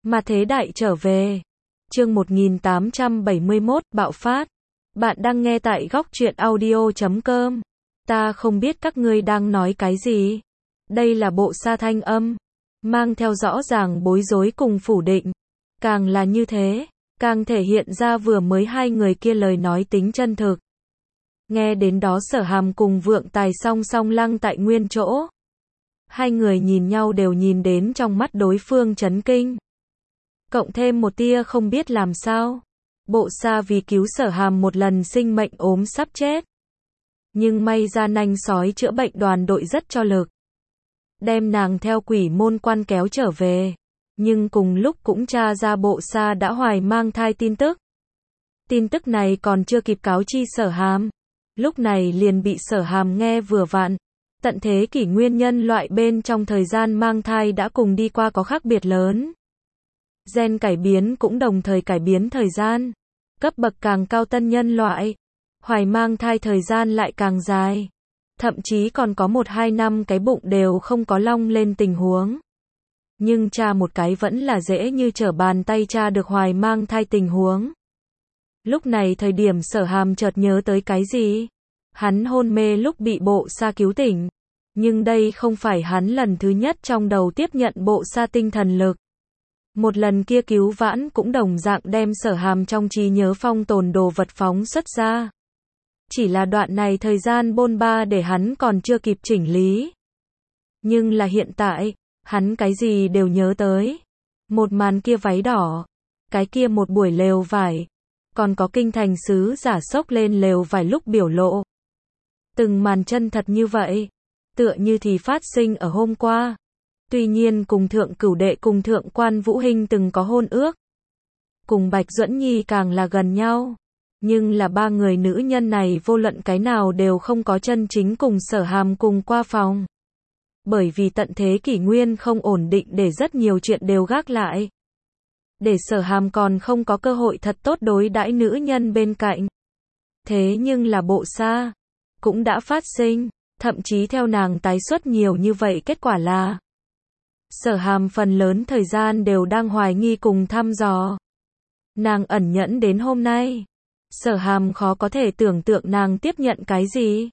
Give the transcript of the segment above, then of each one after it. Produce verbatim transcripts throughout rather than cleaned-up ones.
Mà thế đại trở về. Chương một nghìn tám trăm bảy mươi mốt, bạo phát. Bạn đang nghe tại góc truyện audio chấm com. Ta không biết các ngươi đang nói cái gì. Đây là bộ sa thanh âm, mang theo rõ ràng bối rối cùng phủ định. Càng là như thế, càng thể hiện ra vừa mới hai người kia lời nói tính chân thực. Nghe đến đó Sở Hàm cùng Vượng Tài song song lăng tại nguyên chỗ. Hai người nhìn nhau đều nhìn đến trong mắt đối phương chấn kinh. Cộng thêm một tia không biết làm sao. Bộ sa vì cứu Sở Hàm một lần sinh mệnh ốm sắp chết. Nhưng may ra nanh sói chữa bệnh đoàn đội rất cho lực. Đem nàng theo quỷ môn quan kéo trở về. Nhưng cùng lúc cũng tra ra bộ sa đã hoài mang thai tin tức. Tin tức này còn chưa kịp cáo chi Sở Hàm. Lúc này liền bị Sở Hàm nghe vừa vặn. Tận thế kỷ nguyên nhân loại bên trong thời gian mang thai đã cùng đi qua có khác biệt lớn. Gen cải biến cũng đồng thời cải biến thời gian. Cấp bậc càng cao tân nhân loại. Hoài mang thai thời gian lại càng dài. Thậm chí còn có một hai năm cái bụng đều không có long lên tình huống. Nhưng tra một cái vẫn là dễ như trở bàn tay tra được hoài mang thai tình huống. Lúc này thời điểm Sở Hàm chợt nhớ tới cái gì? Hắn hôn mê lúc bị bộ sa cứu tỉnh. Nhưng đây không phải hắn lần thứ nhất trong đầu tiếp nhận bộ sa tinh thần lực. Một lần kia cứu vãn cũng đồng dạng đem Sở Hàm trong trí nhớ phong tồn đồ vật phóng xuất ra. Chỉ là đoạn này thời gian bôn ba để hắn còn chưa kịp chỉnh lý. Nhưng là hiện tại, hắn cái gì đều nhớ tới. Một màn kia váy đỏ, cái kia một buổi lều vải, còn có kinh thành sứ giả sốc lên lều vải lúc biểu lộ. Từng màn chân thật như vậy, tựa như thì phát sinh ở hôm qua. Tuy nhiên cùng Thượng Cửu Đệ cùng Thượng Quan Vũ Hinh từng có hôn ước. Cùng Bạch Duẫn Nhi càng là gần nhau. Nhưng là ba người nữ nhân này vô luận cái nào đều không có chân chính cùng Sở Hàm cùng qua phòng. Bởi vì tận thế kỷ nguyên không ổn định để rất nhiều chuyện đều gác lại. Để Sở Hàm còn không có cơ hội thật tốt đối đãi nữ nhân bên cạnh. Thế nhưng là bộ sa cũng đã phát sinh, thậm chí theo nàng tái xuất nhiều như vậy kết quả là Sở Hàm phần lớn thời gian đều đang hoài nghi cùng thăm dò. Nàng ẩn nhẫn đến hôm nay. Sở Hàm khó có thể tưởng tượng nàng tiếp nhận cái gì.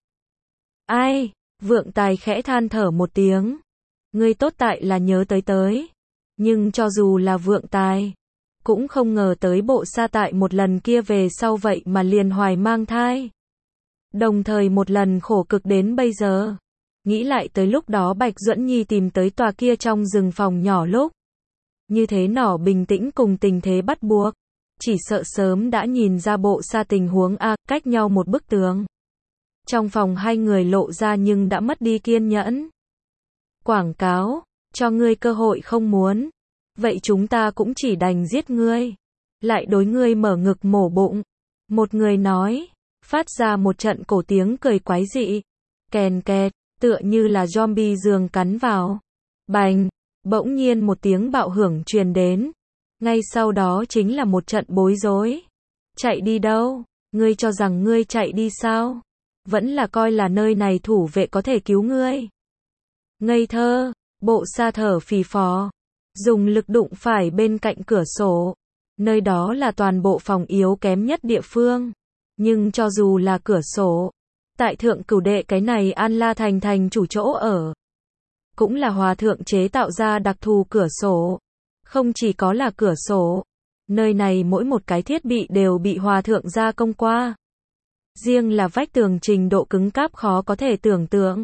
Ai? Vượng Tài khẽ than thở một tiếng. Ngươi tốt tại là nhớ tới tới. Nhưng cho dù là Vượng Tài, cũng không ngờ tới bộ sa tại một lần kia về sau vậy mà liền hoài mang thai. Đồng thời một lần khổ cực đến bây giờ. Nghĩ lại tới lúc đó Bạch Duẫn Nhi tìm tới tòa kia trong rừng phòng nhỏ lúc. Như thế nỏ bình tĩnh cùng tình thế bắt buộc. Chỉ sợ sớm đã nhìn ra bộ sa tình huống A, cách nhau một bức tường. Trong phòng hai người lộ ra nhưng đã mất đi kiên nhẫn. Quảng cáo, cho ngươi cơ hội không muốn. Vậy chúng ta cũng chỉ đành giết ngươi. Lại đối ngươi mở ngực mổ bụng. Một người nói, phát ra một trận cổ tiếng cười quái dị. Kèn kẹt, tựa như là zombie giường cắn vào. Bành, bỗng nhiên một tiếng bạo hưởng truyền đến. Ngay sau đó chính là một trận bối rối. Chạy đi đâu? Ngươi cho rằng ngươi chạy đi sao? Vẫn là coi là nơi này thủ vệ có thể cứu ngươi. Ngây thơ, bộ sa thở phì phò. Dùng lực đụng phải bên cạnh cửa sổ. Nơi đó là toàn bộ phòng yếu kém nhất địa phương. Nhưng cho dù là cửa sổ, tại Thượng Cửu Đệ cái này An La Thành thành chủ chỗ ở. Cũng là hòa thượng chế tạo ra đặc thù cửa sổ. Không chỉ có là cửa sổ, nơi này mỗi một cái thiết bị đều bị hòa thượng gia công qua. Riêng là vách tường trình độ cứng cáp khó có thể tưởng tượng.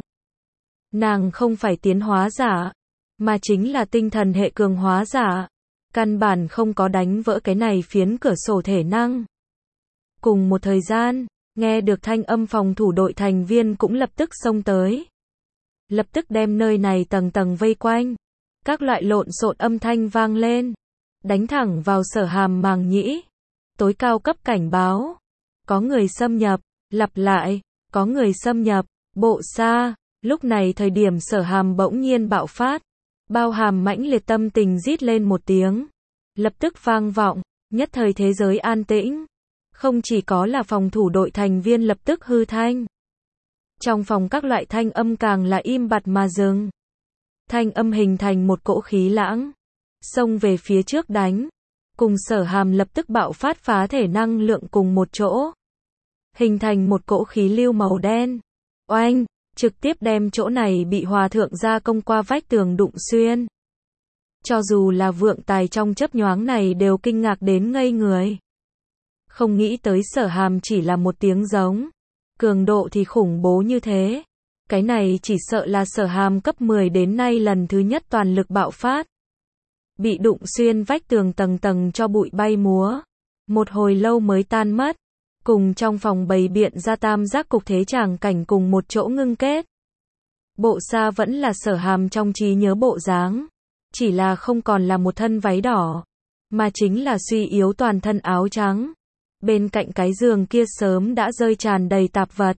Nàng không phải tiến hóa giả, mà chính là tinh thần hệ cường hóa giả. Căn bản không có đánh vỡ cái này phiến cửa sổ thể năng. Cùng một thời gian, nghe được thanh âm phòng thủ đội thành viên cũng lập tức xông tới. Lập tức đem nơi này tầng tầng vây quanh. Các loại lộn xộn âm thanh vang lên. Đánh thẳng vào Sở Hàm màng nhĩ. Tối cao cấp cảnh báo. Có người xâm nhập. Lặp lại. Có người xâm nhập. Bộ sa. Lúc này thời điểm Sở Hàm bỗng nhiên bạo phát. Bao hàm mãnh liệt tâm tình rít lên một tiếng. Lập tức vang vọng. Nhất thời thế giới an tĩnh. Không chỉ có là phòng thủ đội thành viên lập tức hư thanh. Trong phòng các loại thanh âm càng là im bặt mà dừng. Thanh âm hình thành một cỗ khí lãng. xông về phía trước đánh. Cùng Sở Hàm lập tức bạo phát phá thể năng lượng cùng một chỗ. Hình thành một cỗ khí lưu màu đen. Oanh, trực tiếp đem chỗ này bị hòa thượng gia công qua vách tường đụng xuyên. Cho dù là vượng tài trong chớp nhoáng này đều kinh ngạc đến ngây người. Không nghĩ tới Sở Hàm chỉ là một tiếng giống. Cường độ thì khủng bố như thế. Cái này chỉ sợ là Sở Hàm cấp mười đến nay lần thứ nhất toàn lực bạo phát. Bị đụng xuyên vách tường tầng tầng cho bụi bay múa. Một hồi lâu mới tan mất. Cùng trong phòng bày biện ra tam giác cục thế tràng cảnh cùng một chỗ ngưng kết. Bộ Sa vẫn là Sở Hàm trong trí nhớ bộ dáng. Chỉ là không còn là một thân váy đỏ. Mà chính là suy yếu toàn thân áo trắng. Bên cạnh cái giường kia sớm đã rơi tràn đầy tạp vật.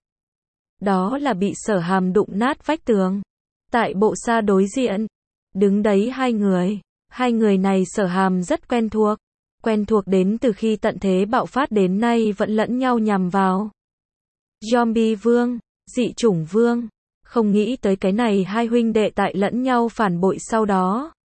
Đó là bị Sở Hàm đụng nát vách tường. Tại Bộ Sa đối diện. Đứng đấy hai người. Hai người này Sở Hàm rất quen thuộc. Quen thuộc đến từ khi tận thế bạo phát đến nay vẫn lẫn nhau nhằm vào. Zombie Vương, dị chủng Vương. Không nghĩ tới cái này hai huynh đệ tại lẫn nhau phản bội sau đó.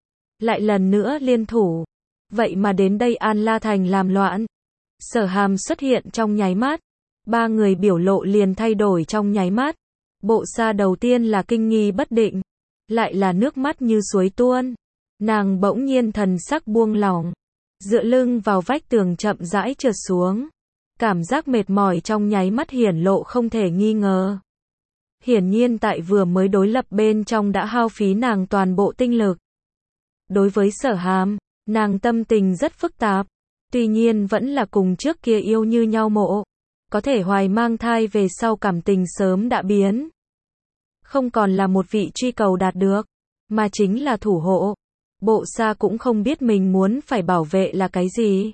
Lại lần nữa liên thủ. Vậy mà đến đây An La Thành làm loạn. Sở Hàm xuất hiện trong nháy mắt. Ba người biểu lộ liền thay đổi trong nháy mắt. Bộ Sa đầu tiên là kinh nghi bất định. Lại là nước mắt như suối tuôn. Nàng bỗng nhiên thần sắc buông lỏng. Dựa lưng vào vách tường chậm rãi trượt xuống. Cảm giác mệt mỏi trong nháy mắt hiển lộ không thể nghi ngờ. Hiển nhiên tại vừa mới đối lập bên trong đã hao phí nàng toàn bộ tinh lực. Đối với Sở Hàm, nàng tâm tình rất phức tạp. Tuy nhiên vẫn là cùng trước kia yêu như nhau mộ. Có thể hoài mang thai về sau cảm tình sớm đã biến. Không còn là một vị truy cầu đạt được, mà chính là thủ hộ. Bộ Sa cũng không biết mình muốn phải bảo vệ là cái gì.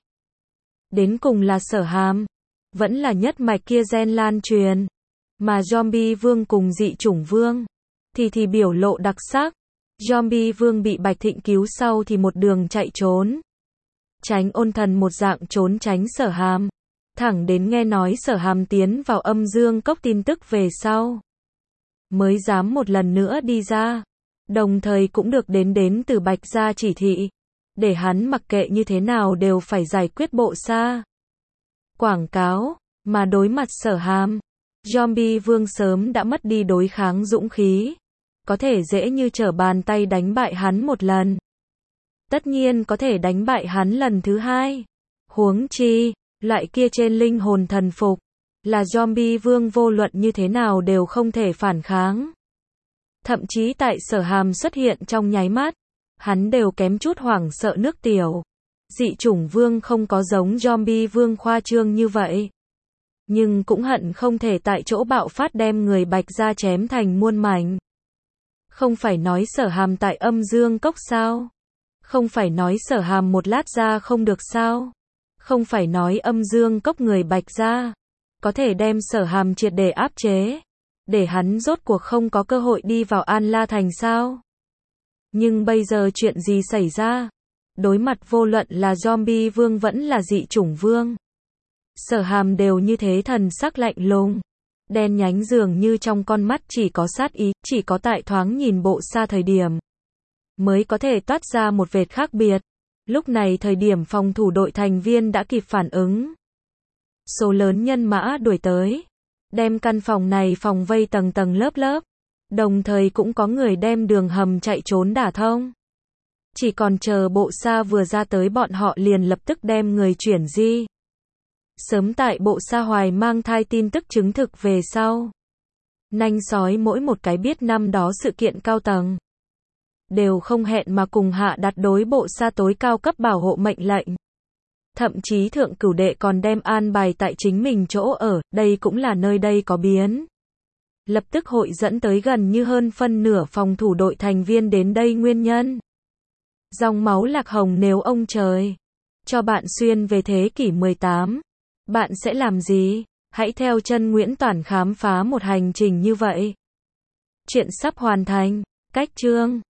Đến cùng là Sở Hàm. Vẫn là nhất mạch kia gen lan truyền. Mà Zombie Vương cùng dị chủng Vương. Thì thì biểu lộ đặc sắc. Zombie Vương bị Bạch Thịnh cứu sau thì một đường chạy trốn. Tránh ôn thần một dạng trốn tránh Sở Hàm. Thẳng đến nghe nói Sở Hàm tiến vào âm dương cốc tin tức về sau. Mới dám một lần nữa đi ra. Đồng thời cũng được đến đến từ Bạch gia chỉ thị. Để hắn mặc kệ như thế nào đều phải giải quyết Bộ Sa. Quảng cáo, mà đối mặt Sở Hàm. Zombie Vương sớm đã mất đi đối kháng dũng khí. Có thể dễ như trở bàn tay đánh bại hắn một lần. Tất nhiên có thể đánh bại hắn lần thứ hai. Huống chi, loại kia trên linh hồn thần phục. Là Zombie Vương vô luận như thế nào đều không thể phản kháng. Thậm chí tại Sở Hàm xuất hiện trong nháy mắt. Hắn đều kém chút hoảng sợ nước tiểu. Dị chủng Vương không có giống Zombie Vương khoa trương như vậy. Nhưng cũng hận không thể tại chỗ bạo phát đem người Bạch gia chém thành muôn mảnh. Không phải nói Sở Hàm tại âm dương cốc sao? Không phải nói Sở Hàm một lát ra không được sao? Không phải nói âm dương cốc người Bạch gia có thể đem Sở Hàm triệt để áp chế, để hắn rốt cuộc không có cơ hội đi vào An La Thành sao? Nhưng bây giờ chuyện gì xảy ra? Đối mặt vô luận là Zombie Vương vẫn là dị chủng Vương. Sở Hàm đều như thế thần sắc lạnh lùng. Đen nhánh dường như trong con mắt chỉ có sát ý, chỉ có tại thoáng nhìn Bộ Sa thời điểm. Mới có thể toát ra một vệt khác biệt. Lúc này thời điểm phòng thủ đội thành viên đã kịp phản ứng. Số lớn nhân mã đuổi tới. Đem căn phòng này phòng vây tầng tầng lớp lớp. Đồng thời cũng có người đem đường hầm chạy trốn đả thông. Chỉ còn chờ Bộ Sa vừa ra tới bọn họ liền lập tức đem người chuyển di. Sớm tại Bộ Sa hoài mang thai tin tức chứng thực về sau. Nanh sói mỗi một cái biết năm đó sự kiện cao tầng. Đều không hẹn mà cùng hạ đặt đối Bộ Sa tối cao cấp bảo hộ mệnh lệnh. Thậm chí thượng cửu đệ còn đem an bài tại chính mình chỗ ở, đây cũng là nơi đây có biến. Lập tức hội dẫn tới gần như hơn phân nửa phòng thủ đội thành viên đến đây nguyên nhân. Dòng máu lạc hồng nếu ông trời cho bạn xuyên về thế kỷ mười tám, bạn sẽ làm gì? Hãy theo chân Nguyễn Toản khám phá một hành trình như vậy. Chuyện sắp hoàn thành. Cách chương